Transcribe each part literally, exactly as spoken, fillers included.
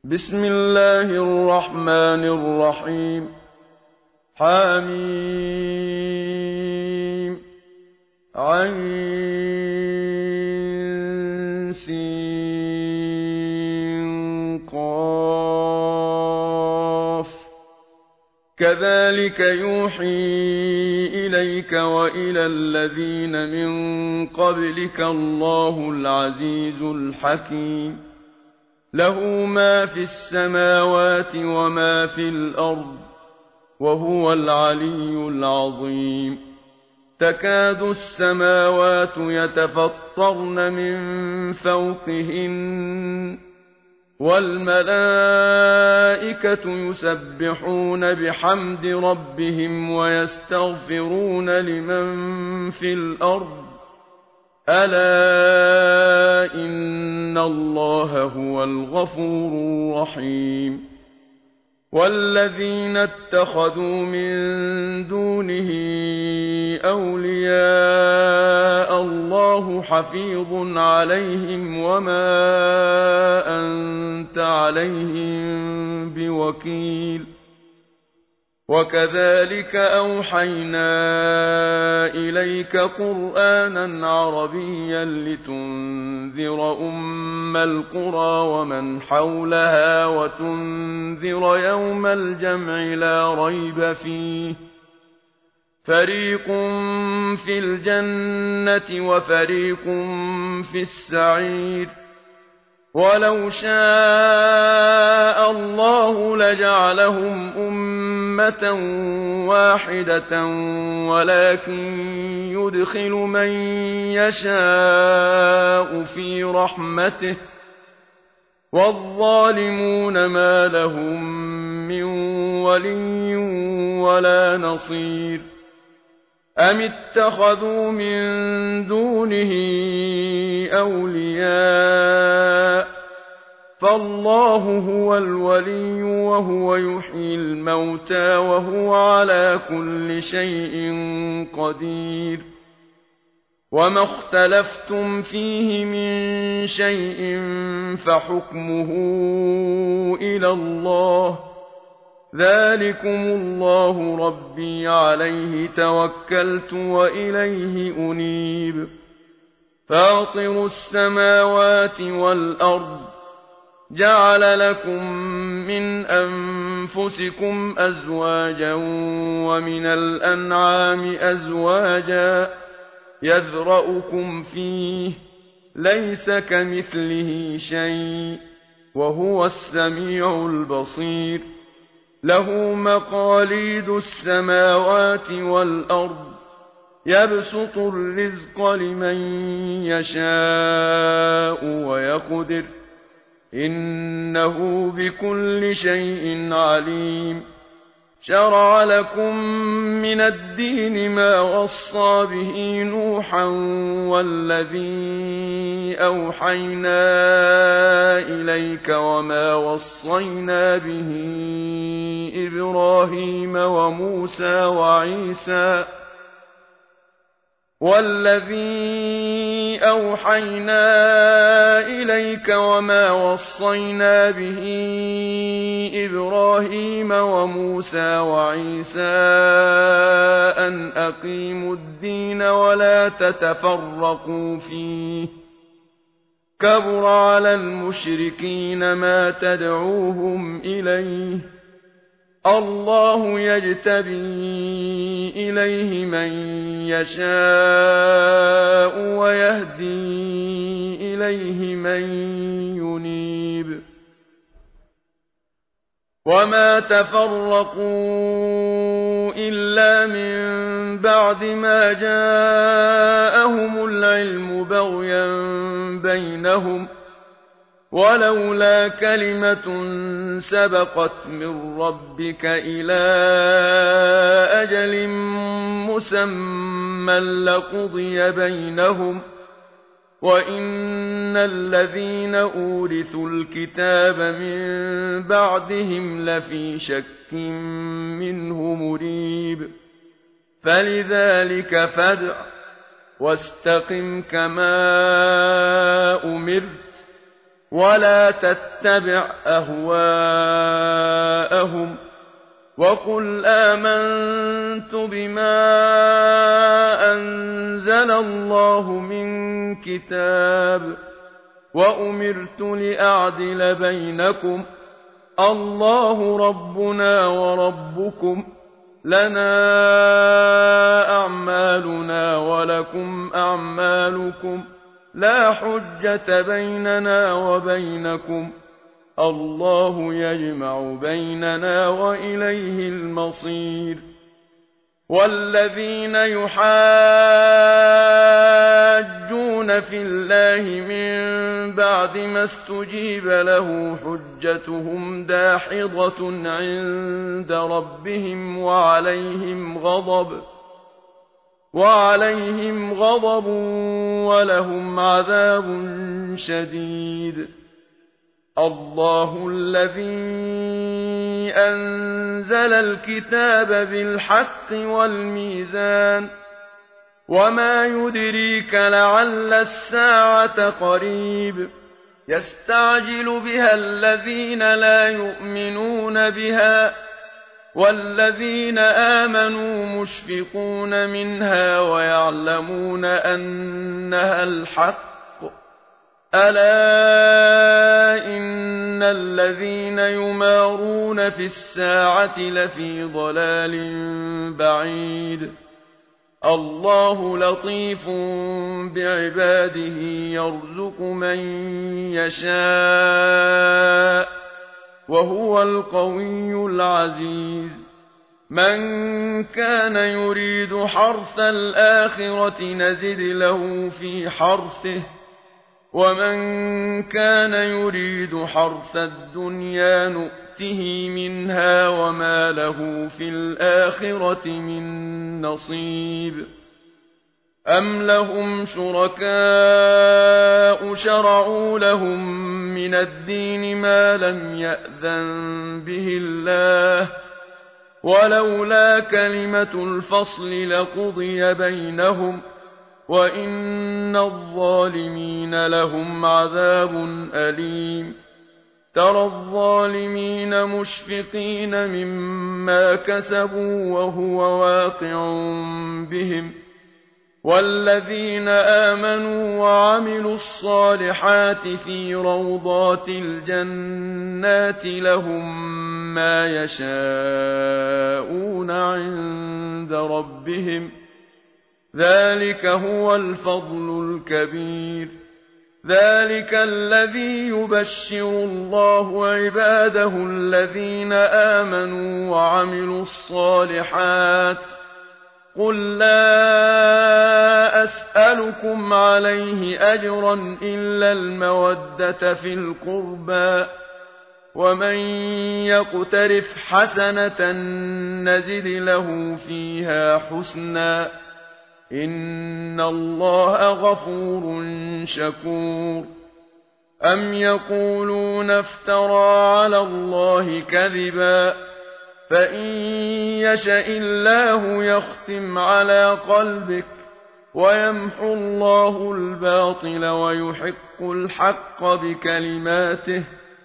بسم الله الرحمن الرحيم. حميم عين سين قاف كذلك يوحي إليك وإلى الذين من قبلك الله العزيز الحكيم. له ما في السماوات وما في الأرض وهو العلي العظيم. تكاد السماوات يتفطرن من فوقهن والملائكة يسبحون بحمد ربهم ويستغفرون لمن في الأرض ألا إن الله هو الغفور الرحيم. والذين اتخذوا من دونه أولياء الله حفيظ عليهم وما أنت عليهم بوكيل. وكذلك أوحينا إليك قرآنا عربيا لتنذر أم القرى ومن حولها وتنذر يوم الجمع لا ريب فيه فريق في الجنة وفريق في السعير. ولو شاء الله لجعلهم أمة واحدة ولكن يدخل من يشاء في رحمته والظالمون ما لهم من ولي ولا نصير. أم اتخذوا من دونه أولياء فالله هو الولي وهو يحيي الموتى وهو على كل شيء قدير. وما اختلفتم فيه من شيء فحكمه إلى الله ذلكم الله ربي عليه توكلت وإليه أنيب. فاطر السماوات والأرض جعل لكم من أنفسكم أزواجا ومن الأنعام أزواجا يذرأكم فيه ليس كمثله شيء وهو السميع البصير. له مقاليد السماوات والأرض يبسط الرزق لمن يشاء ويقدر إنه بكل شيء عليم. شرع لكم من الدين ما وصى به نوحا والذي أوحينا إليك وما وصينا به إبراهيم وموسى وعيسى والذي أوحينا إليك وما وصينا به إبراهيم وموسى وعيسى أن أقيموا الدين ولا تتفرقوا فيه كبر على المشركين ما تدعوهم إليه الله يجتبي إليه من يشاء ويهدي إليه من ينيب. وما تفرقوا إلا من بعد ما جاءهم العلم بغيا بينهم ولولا كلمة سبقت من ربك إلى أجل مسمى لقضي بينهم وإن الذين أورثوا الكتاب من بعدهم لفي شك منه مريب. فلذلك فادع واستقم كما أمرت ولا تتبع أهواءهم وقل آمنت بما أنزل الله من كتاب وأمرت لأعدل بينكم الله ربنا وربكم لنا أعمالنا ولكم أعمالكم لا حجة بيننا وبينكم الله يجمع بيننا وإليه المصير والذين يحاجون في الله من بعد ما استجيب له حجتهم داحضة عند ربهم وعليهم غضب وعليهم غضب ولهم عذاب شديد الله الذي أنزل الكتاب بالحق والميزان وما يدريك لعل الساعة قريب يستعجل بها الذين لا يؤمنون بها والذين آمنوا مشفقون منها ويعلمون أنها الحق ألا إن الذين يمارون في الساعة لفي ضلال بعيد الله لطيف بعباده يرزق من يشاء وهو القوي العزيز من كان يريد حرث الآخرة نزد له في حرثه ومن كان يريد حرث الدنيا نؤته منها وما له في الآخرة من نصيب أم لهم شركاء شرعوا لهم من الدين ما لم يأذن به الله ولولا كلمة الفصل لقضي بينهم وإن الظالمين لهم عذاب أليم ترى الظالمين مشفقين مما كسبوا وهو واقع بهم والذين آمنوا وعملوا الصالحات في روضات الجنات لهم ما يشاءون عند ربهم ذلك هو الفضل الكبير ذلك الذي يبشر الله عباده الذين آمنوا وعملوا الصالحات قل لا أسألكم عليه أجرا إلا المودة في القربى ومن يقترف حسنة نزد له فيها حسنا إن الله غفور شكور أم يقولون افترى على الله كذبا فإن يشأ الله يختم على قلبك ويمحو الله الباطل ويحق الحق بكلماته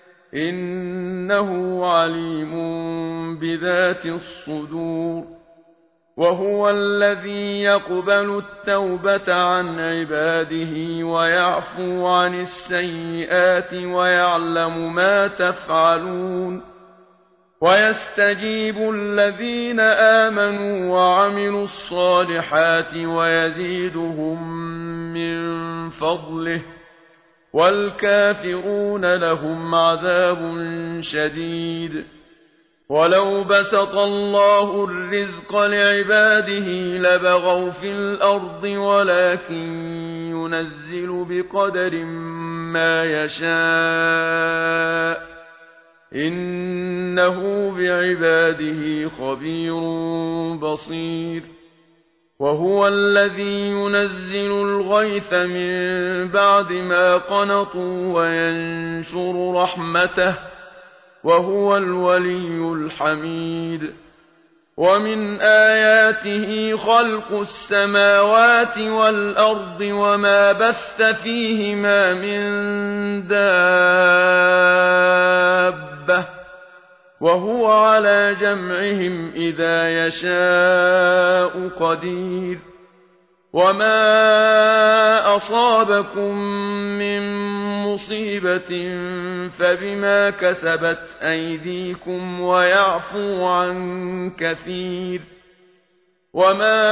إنه عليم بذات الصدور وهو الذي يقبل التوبة عن عباده ويعفو عن السيئات ويعلم ما تفعلون ويستجيب الذين آمنوا وعملوا الصالحات ويزيدهم من فضله والكافرون لهم عذاب شديد ولو بسط الله الرزق لعباده لبغوا في الأرض ولكن ينزل بقدر ما يشاء إنه بعباده خبير بصير وهو الذي ينزل الغيث من بعد ما قنطوا وينشر رحمته وهو الولي الحميد ومن آياته خلق السماوات والأرض وما بث فيهما من دابة وهو على جمعهم إذا يشاء قدير وما أصابكم من مصيبة فبما كسبت أيديكم ويعفو عن كثير وما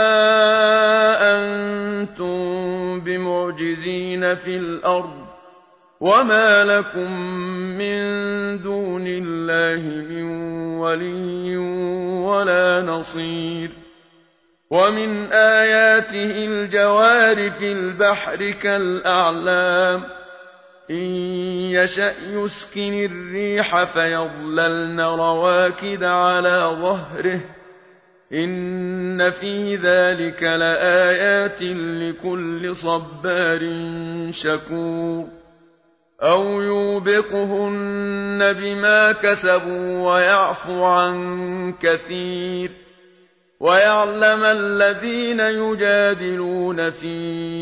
أنتم بمعجزين في الأرض وما لكم من دون الله من ولي ولا نصير ومن آياته الجوار في البحر كالأعلام إن يشأ يسكن الريح فيظللن رواكد على ظهره إن في ذلك لآيات لكل صبار شكور أو يوبقهن بما كسبوا ويعفو عن كثير ويعلم الذين يجادلون في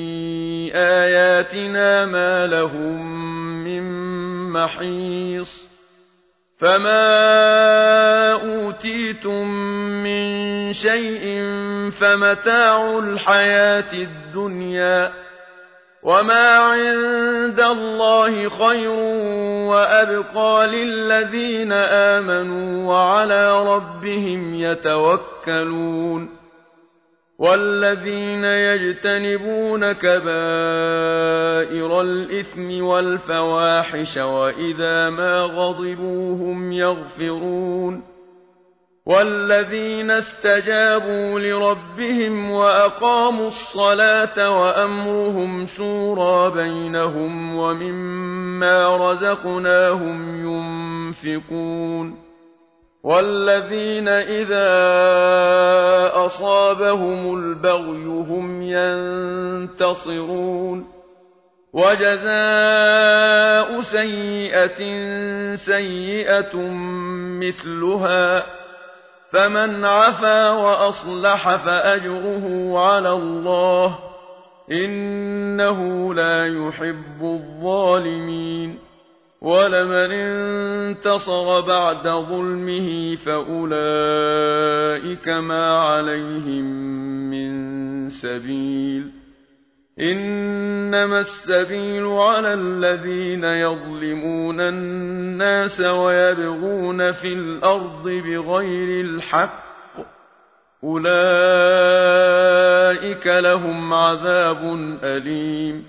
آياتنا ما لهم من محيص فما أوتيتم من شيء فمتاع الحياة الدنيا وما عند الله خير وأبقى للذين آمنوا وعلى ربهم يتوكلون والذين يجتنبون كبائر الإثم والفواحش وإذا ما غضبوا هم يغفرون والذين استجابوا لربهم وأقاموا الصلاة وأمرهم شورى بينهم ومما رزقناهم ينفقون والذين إذا أصابهم البغي هم ينتصرون وجزاء سيئة سيئة مثلها فمن عفا وأصلح فأجره على الله إنه لا يحب الظالمين ولمن انتصر بعد ظلمه فأولئك ما عليهم من سبيل إنما السبيل على الذين يظلمون الناس ويبغون في الأرض بغير الحق أولئك لهم عذاب أليم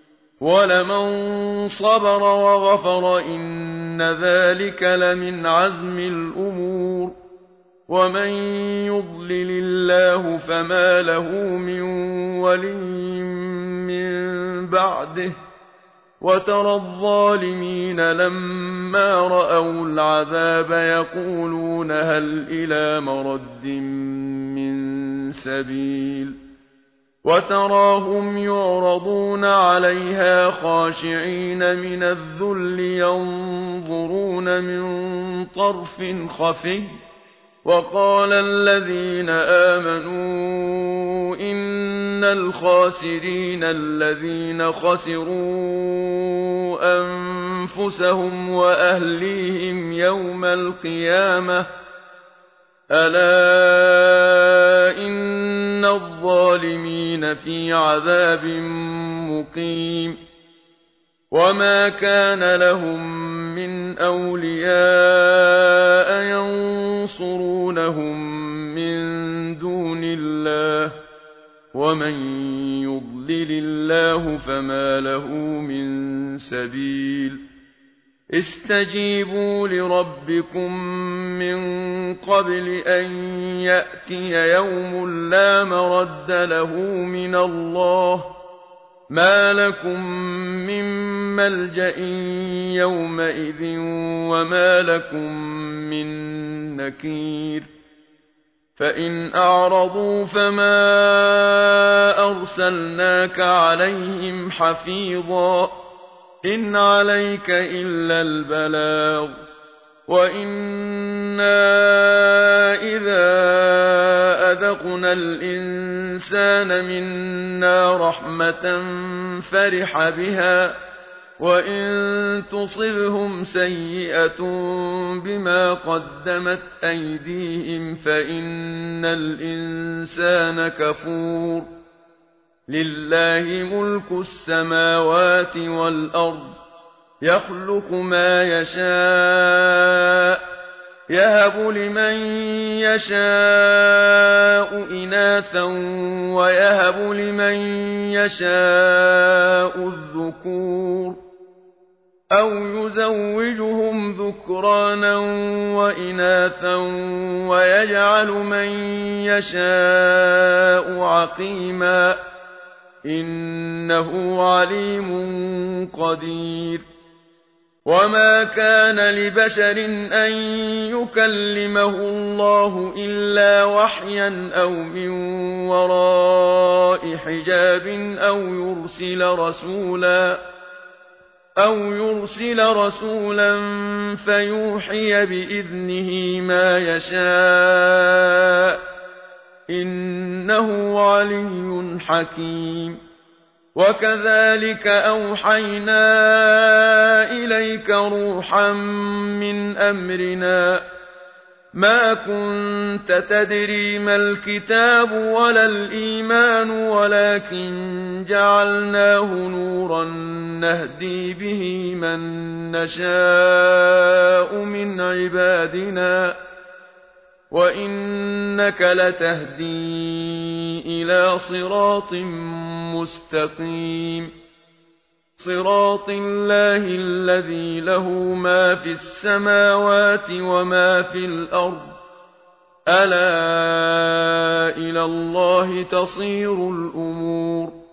ولمن صبر وغفر إن ذلك لمن عزم الأمور ومن يضلل الله فما له من ولي من بعده وترى الظالمين لما رأوا العذاب يقولون هل إلى مرد من سبيل وتراهم يعرضون عليها خاشعين من الذل ينظرون من طرف خفي وقال الذين آمنوا إن الخاسرين الذين خسروا أنفسهم وأهليهم يوم القيامة ألا إن الظالمين في عذاب مقيم وما كان لهم من أولياء ينصرونهم من دون الله ومن يضلل الله فما له من سبيل استجيبوا لربكم من قبل أن يأتي يوم لا مرد له من الله ما لكم من ملجأ يومئذ وما لكم من نكير فإن أعرضوا فما أرسلناك عليهم حفيظا إن عليك إلا البلاغ وإنا إذا أذقنا الإنسان منا رحمة فرح بها وإن تصبهم سيئة بما قدمت أيديهم فإن الإنسان كفور لله ملك السماوات والأرض يخلق ما يشاء يهب لمن يشاء إناثا ويهب لمن يشاء الذكور أو يزوجهم ذكرانا وإناثا ويجعل من يشاء عقيما إنه عليم قدير وما كان لبشر أن يكلمه الله إلا وحيا أو من وراء حجاب أو يرسل رسولا أو يرسل رسولا فيوحي بإذنه ما يشاء إنه علي حكيم وكذلك أوحينا إليك روحا من أمرنا ما كنت تدري ما الكتاب ولا الإيمان ولكن جعلناه نورا نهدي به من نشاء من عبادنا وإنك لتهدي إلى صراط مستقيم صراط الله الذي له ما في السماوات وما في الأرض ألا إلى الله تصير الأمور